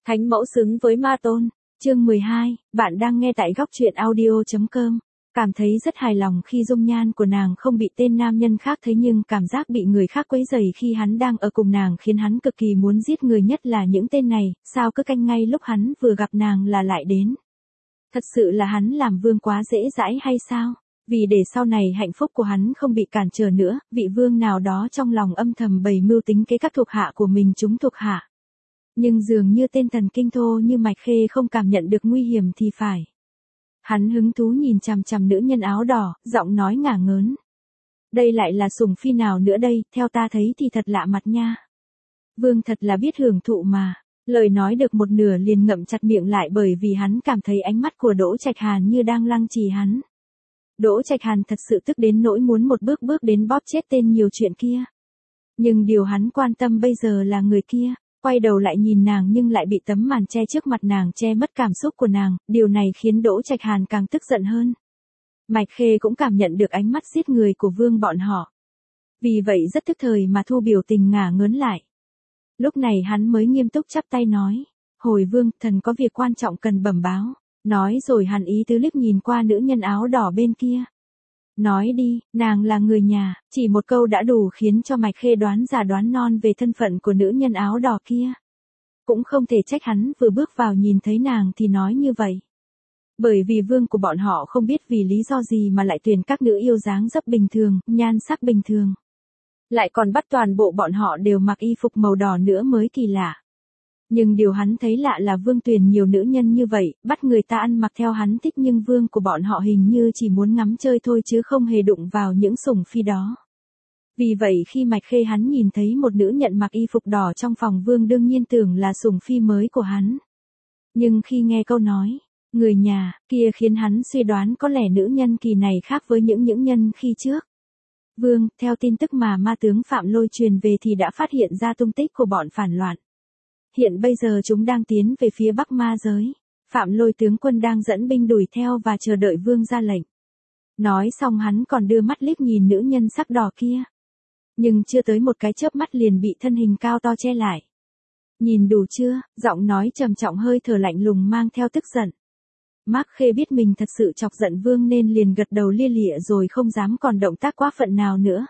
Thánh mẫu xứng với ma tôn. Chương 12, bạn đang nghe tại góc truyện audio.com. Cảm thấy rất hài lòng khi dung nhan của nàng không bị tên nam nhân khác thấy, nhưng cảm giác bị người khác quấy rầy khi hắn đang ở cùng nàng khiến hắn cực kỳ muốn giết người, nhất là những tên này, sao cứ canh ngay lúc hắn vừa gặp nàng là lại đến. Thật sự là hắn làm vương quá dễ dãi hay sao? Vì để sau này hạnh phúc của hắn không bị cản trở nữa, vị vương nào đó trong lòng âm thầm bày mưu tính kế các thuộc hạ của mình chúng thuộc hạ. Nhưng dường như tên thần kinh thô như Mạch Khê không cảm nhận được nguy hiểm thì phải. Hắn hứng thú nhìn chằm chằm nữ nhân áo đỏ, giọng nói ngả ngớn. Đây lại là sủng phi nào nữa đây, theo ta thấy thì thật lạ mặt nha. Vương thật là biết hưởng thụ mà. Lời nói được một nửa liền ngậm chặt miệng lại, bởi vì hắn cảm thấy ánh mắt của Đỗ Trạch Hàn như đang lăng trì hắn. Đỗ Trạch Hàn thật sự tức đến nỗi muốn một bước bước đến bóp chết tên nhiều chuyện kia. Nhưng điều hắn quan tâm bây giờ là người kia. Quay đầu lại nhìn nàng nhưng lại bị tấm màn che trước mặt nàng che mất cảm xúc của nàng, điều này khiến Đỗ Trạch Hàn càng tức giận hơn. Mạch Khê cũng cảm nhận được ánh mắt giết người của vương bọn họ. Vì vậy rất tức thời mà thu biểu tình ngả ngớn lại. Lúc này hắn mới nghiêm túc chắp tay nói, hồi vương, thần có việc quan trọng cần bẩm báo. Nói rồi hắn ý tứ liếc nhìn qua nữ nhân áo đỏ bên kia. Nói đi, nàng là người nhà, chỉ một câu đã đủ khiến cho Mạch Khê đoán già đoán non về thân phận của nữ nhân áo đỏ kia. Cũng không thể trách hắn vừa bước vào nhìn thấy nàng thì nói như vậy. Bởi vì vương của bọn họ không biết vì lý do gì mà lại tuyển các nữ yêu dáng dấp bình thường, nhan sắc bình thường. Lại còn bắt toàn bộ bọn họ đều mặc y phục màu đỏ nữa mới kỳ lạ. Nhưng điều hắn thấy lạ là vương tuyển nhiều nữ nhân như vậy, bắt người ta ăn mặc theo hắn thích, nhưng vương của bọn họ hình như chỉ muốn ngắm chơi thôi chứ không hề đụng vào những sủng phi đó. Vì vậy khi Mạch Khê hắn nhìn thấy một nữ nhận mặc y phục đỏ trong phòng, vương đương nhiên tưởng là sủng phi mới của hắn. Nhưng khi nghe câu nói, người nhà, kia khiến hắn suy đoán có lẽ nữ nhân kỳ này khác với những nhân khi trước. Vương, theo tin tức mà ma tướng Phạm Lôi truyền về thì đã phát hiện ra tung tích của bọn phản loạn. Hiện bây giờ chúng đang tiến về phía Bắc Ma giới. Phạm Lôi tướng quân đang dẫn binh đuổi theo và chờ đợi vương ra lệnh. Nói xong hắn còn đưa mắt liếc nhìn nữ nhân sắc đỏ kia. Nhưng chưa tới một cái chớp mắt liền bị thân hình cao to che lại. Nhìn đủ chưa? Giọng nói trầm trọng hơi thở lạnh lùng mang theo tức giận. Mạc Khê biết mình thật sự chọc giận vương nên liền gật đầu lia lịa rồi không dám còn động tác quá phận nào nữa.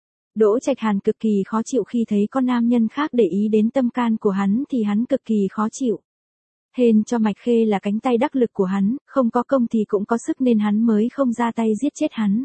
Đỗ Trạch Hàn cực kỳ khó chịu khi thấy con nam nhân khác để ý đến tâm can của hắn thì hắn cực kỳ khó chịu. Hên cho Mạch Khê là cánh tay đắc lực của hắn, không có công thì cũng có sức nên hắn mới không ra tay giết chết hắn.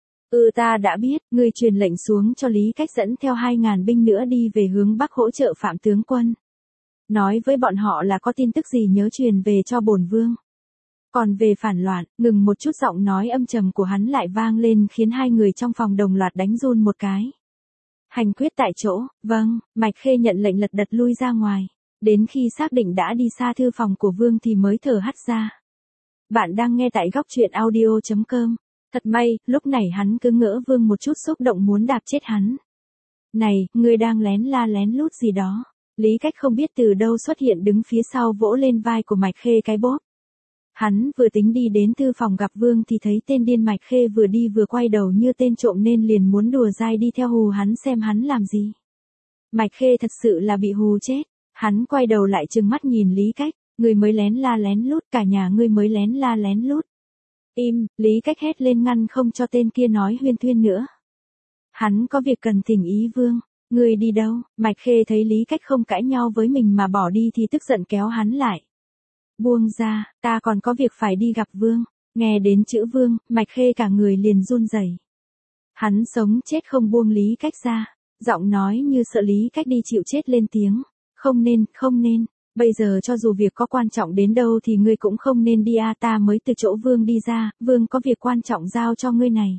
Ta đã biết, ngươi truyền lệnh xuống cho Lý Cách dẫn theo 2.000 binh nữa đi về hướng Bắc hỗ trợ Phạm tướng quân. Nói với bọn họ là có tin tức gì nhớ truyền về cho bổn vương. Còn về phản loạn, ngừng một chút, giọng nói âm trầm của hắn lại vang lên khiến hai người trong phòng đồng loạt đánh run một cái. Hành quyết tại chỗ, vâng, Mạch Khê nhận lệnh lật đật lui ra ngoài. Đến khi xác định đã đi xa thư phòng của vương thì mới thở hắt ra. Bạn đang nghe tại góc truyện audio.com. Thật may, lúc này hắn cứ ngỡ vương một chút xúc động muốn đạp chết hắn. Này, ngươi đang lén la lén lút gì đó. Lý Cách không biết từ đâu xuất hiện đứng phía sau vỗ lên vai của Mạch Khê cái bóp. Hắn vừa tính đi đến thư phòng gặp vương thì thấy tên điên Mạch Khê vừa đi vừa quay đầu như tên trộm nên liền muốn đùa dai đi theo hù hắn xem hắn làm gì. Mạch Khê thật sự là bị hù chết. Hắn quay đầu lại trừng mắt nhìn Lý Cách, ngươi mới lén la lén lút, cả nhà ngươi mới lén la lén lút. Im, Lý Cách hét lên ngăn không cho tên kia nói huyên thuyên nữa. Hắn có việc cần thỉnh ý vương. Ngươi đi đâu? Mạch Khê thấy Lý Cách không cãi nhau với mình mà bỏ đi thì tức giận kéo hắn lại. Buông ra, ta còn có việc phải đi gặp vương. Nghe đến chữ vương, Mạch Khê cả người liền run rẩy. Hắn sống chết không buông Lý Cách ra. Giọng nói như sợ Lý Cách đi chịu chết lên tiếng. Không nên, bây giờ cho dù việc có quan trọng đến đâu thì ngươi cũng không nên đi ta mới từ chỗ vương đi ra, vương có việc quan trọng giao cho ngươi này.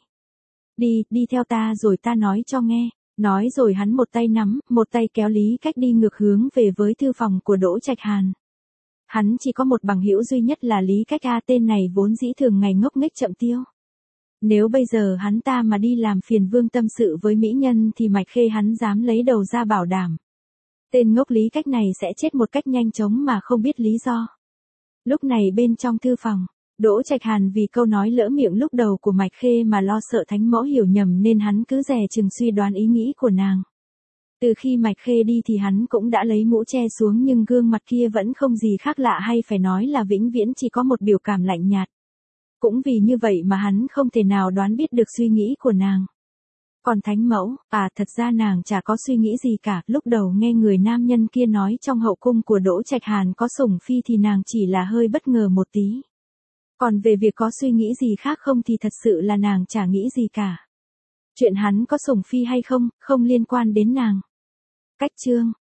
Đi theo ta rồi ta nói cho nghe. Nói rồi hắn một tay nắm, một tay kéo Lý Cách đi ngược hướng về với thư phòng của Đỗ Trạch Hàn. Hắn chỉ có một bằng hữu duy nhất là Lý Cách, tên này vốn dĩ thường ngày ngốc nghếch chậm tiêu. Nếu bây giờ hắn ta mà đi làm phiền vương tâm sự với mỹ nhân thì Mạch Khê hắn dám lấy đầu ra bảo đảm. Tên ngốc Lý Cách này sẽ chết một cách nhanh chóng mà không biết lý do. Lúc này bên trong thư phòng, Đỗ Trạch Hàn vì câu nói lỡ miệng lúc đầu của Mạch Khê mà lo sợ thánh mẫu hiểu nhầm nên hắn cứ dè chừng suy đoán ý nghĩ của nàng. Từ khi Mạch Khê đi thì hắn cũng đã lấy mũ che xuống nhưng gương mặt kia vẫn không gì khác lạ hay phải nói là vĩnh viễn chỉ có một biểu cảm lạnh nhạt. Cũng vì như vậy mà hắn không thể nào đoán biết được suy nghĩ của nàng. Còn thánh mẫu, thật ra nàng chả có suy nghĩ gì cả, lúc đầu nghe người nam nhân kia nói trong hậu cung của Đỗ Trạch Hàn có sủng phi thì nàng chỉ là hơi bất ngờ một tí. Còn về việc có suy nghĩ gì khác không thì thật sự là nàng chả nghĩ gì cả. Chuyện hắn có sủng phi hay không, không liên quan đến nàng. Cách chương